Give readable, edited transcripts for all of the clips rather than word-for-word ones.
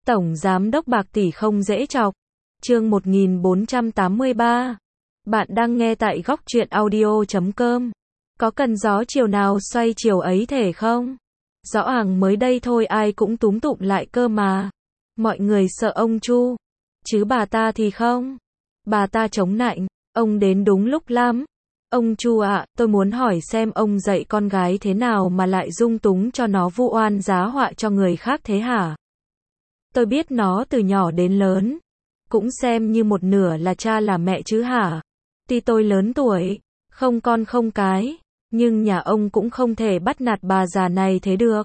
Tổng giám đốc bạc tỷ không dễ chọc. Chương 1483. Bạn đang nghe tại góc truyện audio.com. Có cần gió chiều nào xoay chiều ấy thể không? Rõ ràng mới đây thôi ai cũng túm tụm lại cơ mà. Mọi người sợ ông Chu. Chứ bà ta thì không. Bà ta chống nạnh. Ông đến đúng lúc lắm. Ông Chu ạ, tôi muốn hỏi xem ông dạy con gái thế nào mà lại dung túng cho nó vu oan giá họa cho người khác thế hả? Tôi biết nó từ nhỏ đến lớn. Cũng xem như một nửa là cha là mẹ chứ hả? Tuy tôi lớn tuổi, không con không cái, nhưng nhà ông cũng không thể bắt nạt bà già này thế được.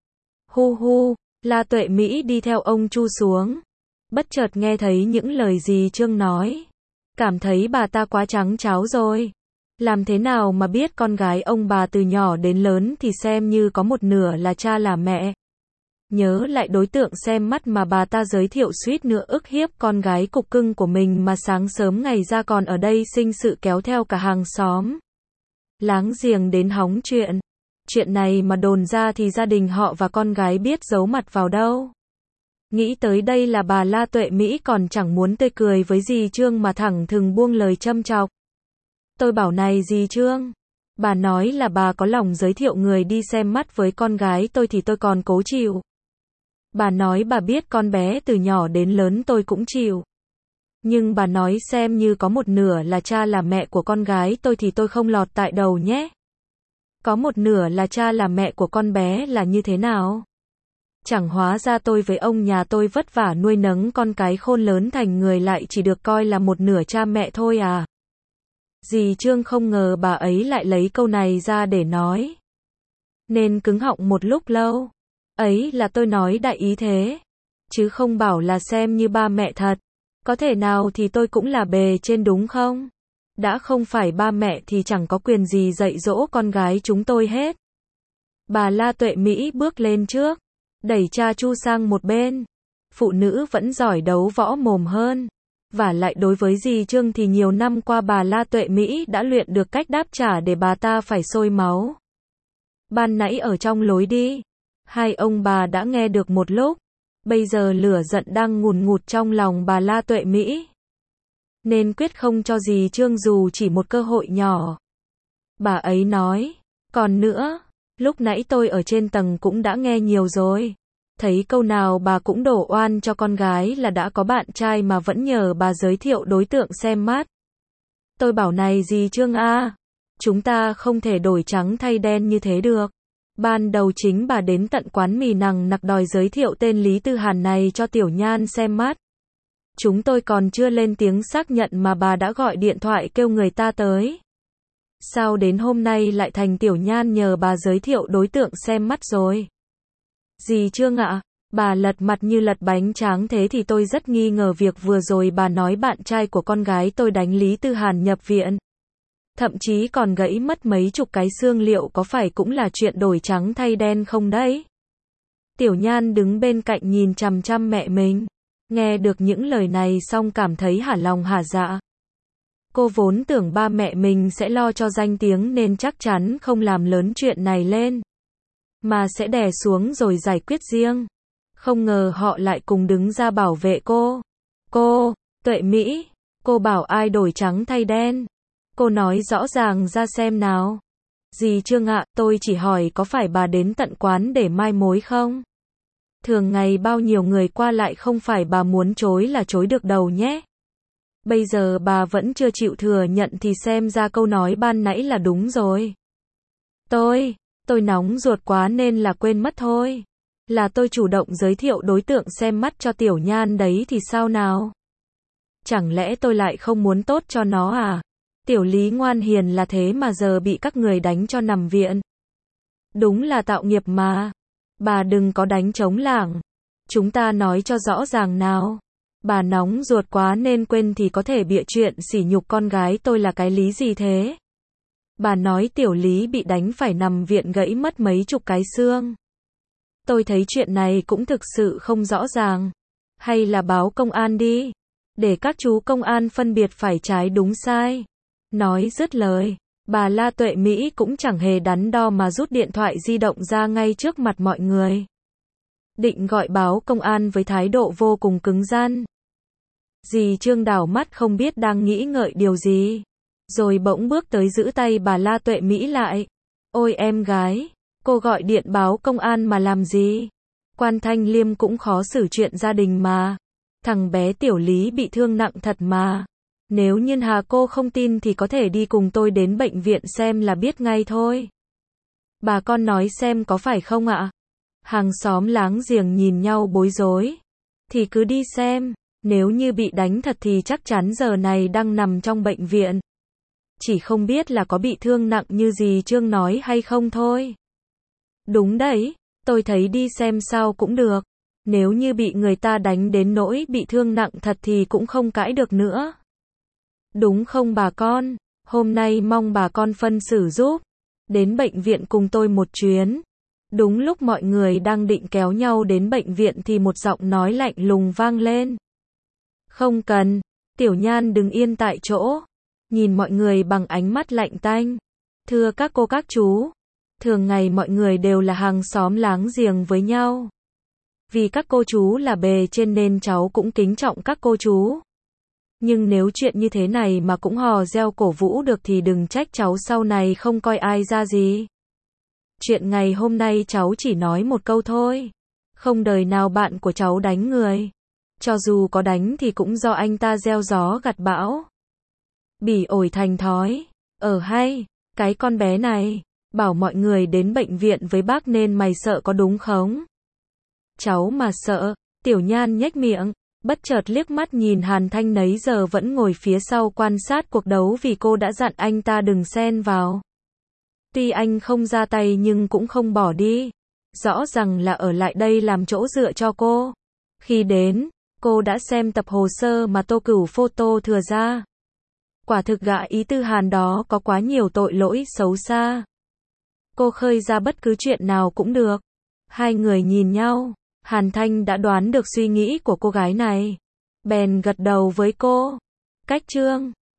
Hu hu, La Tuệ Mỹ đi theo ông Chu xuống. Bất chợt nghe thấy những lời dì Trương nói. Cảm thấy bà ta quá trắng tráo rồi. Làm thế nào mà biết con gái ông bà từ nhỏ đến lớn thì xem như có một nửa là cha là mẹ. Nhớ lại đối tượng xem mắt mà bà ta giới thiệu suýt nữa ức hiếp con gái cục cưng của mình mà sáng sớm ngày ra còn ở đây sinh sự kéo theo cả hàng xóm. Láng giềng đến hóng chuyện. Chuyện này mà đồn ra thì gia đình họ và con gái biết giấu mặt vào đâu. Nghĩ tới đây là bà La Tuệ Mỹ còn chẳng muốn tươi cười với dì Trương mà thẳng thừng buông lời châm chọc. Tôi bảo này dì Trương, bà nói là bà có lòng giới thiệu người đi xem mắt với con gái tôi thì tôi còn cố chịu. Bà nói bà biết con bé từ nhỏ đến lớn tôi cũng chịu. Nhưng bà nói xem như có một nửa là cha là mẹ của con gái tôi thì tôi không lọt tại đầu nhé. Có một nửa là cha là mẹ của con bé là như thế nào? Chẳng hóa ra tôi với ông nhà tôi vất vả nuôi nấng con cái khôn lớn thành người lại chỉ được coi là một nửa cha mẹ thôi à? Dì Trương không ngờ bà ấy lại lấy câu này ra để nói. Nên cứng họng một lúc lâu. Ấy là tôi nói đại ý thế. Chứ không bảo là xem như ba mẹ thật. Có thể nào thì tôi cũng là bề trên đúng không? Đã không phải ba mẹ thì chẳng có quyền gì dạy dỗ con gái chúng tôi hết. Bà La Tuệ Mỹ bước lên trước. Đẩy cha Chu sang một bên. Phụ nữ vẫn giỏi đấu võ mồm hơn. Và lại đối với dì Trương thì nhiều năm qua bà La Tuệ Mỹ đã luyện được cách đáp trả để bà ta phải sôi máu. Ban nãy ở trong lối đi, hai ông bà đã nghe được một lúc. Bây giờ lửa giận đang ngùn ngụt trong lòng bà La Tuệ Mỹ. Nên quyết không cho dì Trương dù chỉ một cơ hội nhỏ. Bà ấy nói, còn nữa, lúc nãy tôi ở trên tầng cũng đã nghe nhiều rồi. Thấy câu nào bà cũng đổ oan cho con gái là đã có bạn trai mà vẫn nhờ bà giới thiệu đối tượng xem mắt. Tôi bảo này dì Trương à, chúng ta không thể đổi trắng thay đen như thế được. Ban đầu chính bà đến tận quán mì nằng nặc đòi giới thiệu tên Lý Tư Hàn này cho Tiểu Nhan xem mắt. Chúng tôi còn chưa lên tiếng xác nhận mà bà đã gọi điện thoại kêu người ta tới. Sao đến hôm nay lại thành Tiểu Nhan nhờ bà giới thiệu đối tượng xem mắt rồi? Dì Trương ạ, bà lật mặt như lật bánh tráng thế thì tôi rất nghi ngờ việc vừa rồi bà nói bạn trai của con gái tôi đánh Lý Tư Hàn nhập viện. Thậm chí còn gãy mất mấy chục cái xương liệu có phải cũng là chuyện đổi trắng thay đen không đấy? Tiểu Nhan đứng bên cạnh nhìn chằm chằm mẹ mình. Nghe được những lời này xong cảm thấy hả lòng hả dạ. Cô vốn tưởng ba mẹ mình sẽ lo cho danh tiếng nên chắc chắn không làm lớn chuyện này lên. Mà sẽ đè xuống rồi giải quyết riêng. Không ngờ họ lại cùng đứng ra bảo vệ cô. Cô, Tuệ Mỹ, cô bảo ai đổi trắng thay đen? Cô nói rõ ràng ra xem nào. Dì Trương ạ, tôi chỉ hỏi có phải bà đến tận quán để mai mối không? Thường ngày bao nhiêu người qua lại không phải bà muốn chối là chối được đầu nhé. Bây giờ bà vẫn chưa chịu thừa nhận thì xem ra câu nói ban nãy là đúng rồi. Tôi nóng ruột quá nên là quên mất thôi. Là tôi chủ động giới thiệu đối tượng xem mắt cho Tiểu Nhan đấy thì sao nào? Chẳng lẽ tôi lại không muốn tốt cho nó à? Tiểu Lý ngoan hiền là thế mà giờ bị các người đánh cho nằm viện. Đúng là tạo nghiệp mà. Bà đừng có đánh trống lảng. Chúng ta nói cho rõ ràng nào. Bà nóng ruột quá nên quên thì có thể bịa chuyện sỉ nhục con gái tôi là cái lý gì thế? Bà nói Tiểu Lý bị đánh phải nằm viện gãy mất mấy chục cái xương. Tôi thấy chuyện này cũng thực sự không rõ ràng. Hay là báo công an đi. Để các chú công an phân biệt phải trái đúng sai. Nói dứt lời, bà La Tuệ Mỹ cũng chẳng hề đắn đo mà rút điện thoại di động ra ngay trước mặt mọi người. định gọi báo công an với thái độ vô cùng cứng rắn. Dì Trương đảo mắt không biết đang nghĩ ngợi điều gì, rồi bỗng bước tới giữ tay bà La Tuệ Mỹ lại. Ôi em gái, cô gọi điện báo công an mà làm gì? Quan Thanh Liêm cũng khó xử chuyện gia đình mà. Thằng bé Tiểu Lý bị thương nặng thật mà. Nếu như Hà cô không tin thì có thể đi cùng tôi đến bệnh viện xem là biết ngay thôi. Bà con nói xem có phải không ạ? Hàng xóm láng giềng nhìn nhau bối rối. Thì cứ đi xem, nếu như bị đánh thật thì chắc chắn giờ này đang nằm trong bệnh viện. Chỉ không biết là có bị thương nặng như dì Trương nói hay không thôi. Đúng đấy, tôi thấy đi xem sao cũng được. Nếu như bị người ta đánh đến nỗi bị thương nặng thật thì cũng không cãi được nữa. Đúng không bà con? Hôm nay mong bà con phân xử giúp. Đến bệnh viện cùng tôi một chuyến. Đúng lúc mọi người đang định kéo nhau đến bệnh viện thì một giọng nói lạnh lùng vang lên. Không cần, Tiểu Nhan đứng yên tại chỗ. Nhìn mọi người bằng ánh mắt lạnh tanh. Thưa các cô các chú, thường ngày mọi người đều là hàng xóm láng giềng với nhau. Vì các cô chú là bề trên nên cháu cũng kính trọng các cô chú. Nhưng nếu chuyện như thế này mà cũng hò reo cổ vũ được thì đừng trách cháu sau này không coi ai ra gì. Chuyện ngày hôm nay cháu chỉ nói một câu thôi. Không đời nào bạn của cháu đánh người. Cho dù có đánh thì cũng do anh ta gieo gió gặt bão. Bỉ ổi thành thói. Hay, cái con bé này, bảo mọi người đến bệnh viện với bác nên mày sợ có đúng không? Cháu mà sợ, Tiểu Nhan nhếch miệng, bất chợt liếc mắt nhìn Hàn Thanh nấy giờ vẫn ngồi phía sau quan sát cuộc đấu vì cô đã dặn anh ta đừng xen vào. Tuy anh không ra tay nhưng cũng không bỏ đi. Rõ ràng là ở lại đây làm chỗ dựa cho cô. Khi đến, cô đã xem tập hồ sơ mà Tô Cửu photo thừa ra. Quả thực gã Ý Tư Hàn đó có quá nhiều tội lỗi xấu xa. Cô khơi ra bất cứ chuyện nào cũng được. Hai người nhìn nhau, Hàn Thanh đã đoán được suy nghĩ của cô gái này. Bèn gật đầu với cô. Cách Trương,